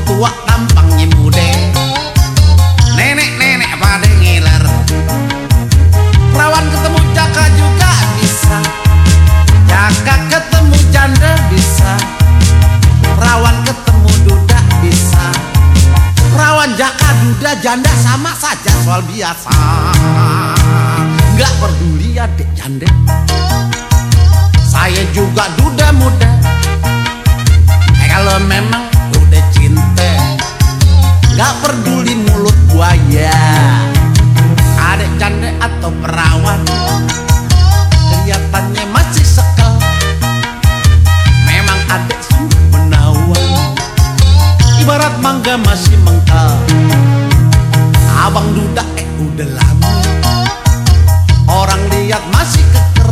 tua tampangnya muda, nenek-nenek pada ngiler. Perawan ketemu jaka juga bisa, jaka ketemu janda bisa, perawan ketemu duda bisa. Perawan jaka duda janda sama saja soal biasa. Gak peduli adik janda, saya juga duda muda. Kalau memang udah cinta, gak peduli mulut buaya, adik janda atau perawan, kelihatannya masih sekel. Memang adik sungguh menawan, ibarat mangga masih mengkal. Abang duda udah lama, orang lihat masih keker.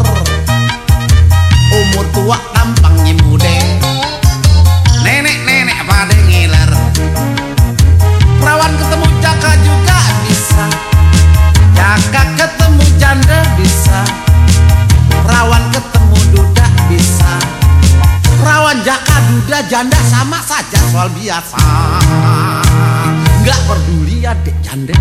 Umur tua tampangnya muda, nenek-nenek pada ngiler. Perawan ketemu jaka juga bisa, jaka ketemu janda bisa, perawan ketemu duda bisa. Perawan jaka duda janda sama saja soal biasa. Gak peduli adik janda,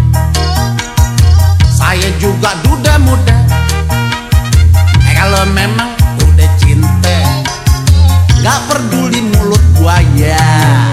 saya juga duda muda. Kalau memang udah cinta, gak peduli mulut buaya.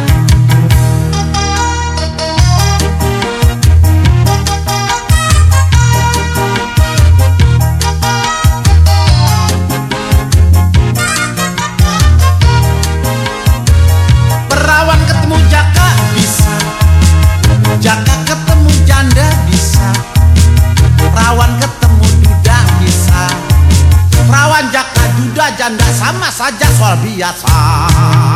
Perawan ketemu jaka bisa, jaka ketemu janda bisa, perawan ketemu duda bisa. Perawan jaka duda janda sama saja soal biasa.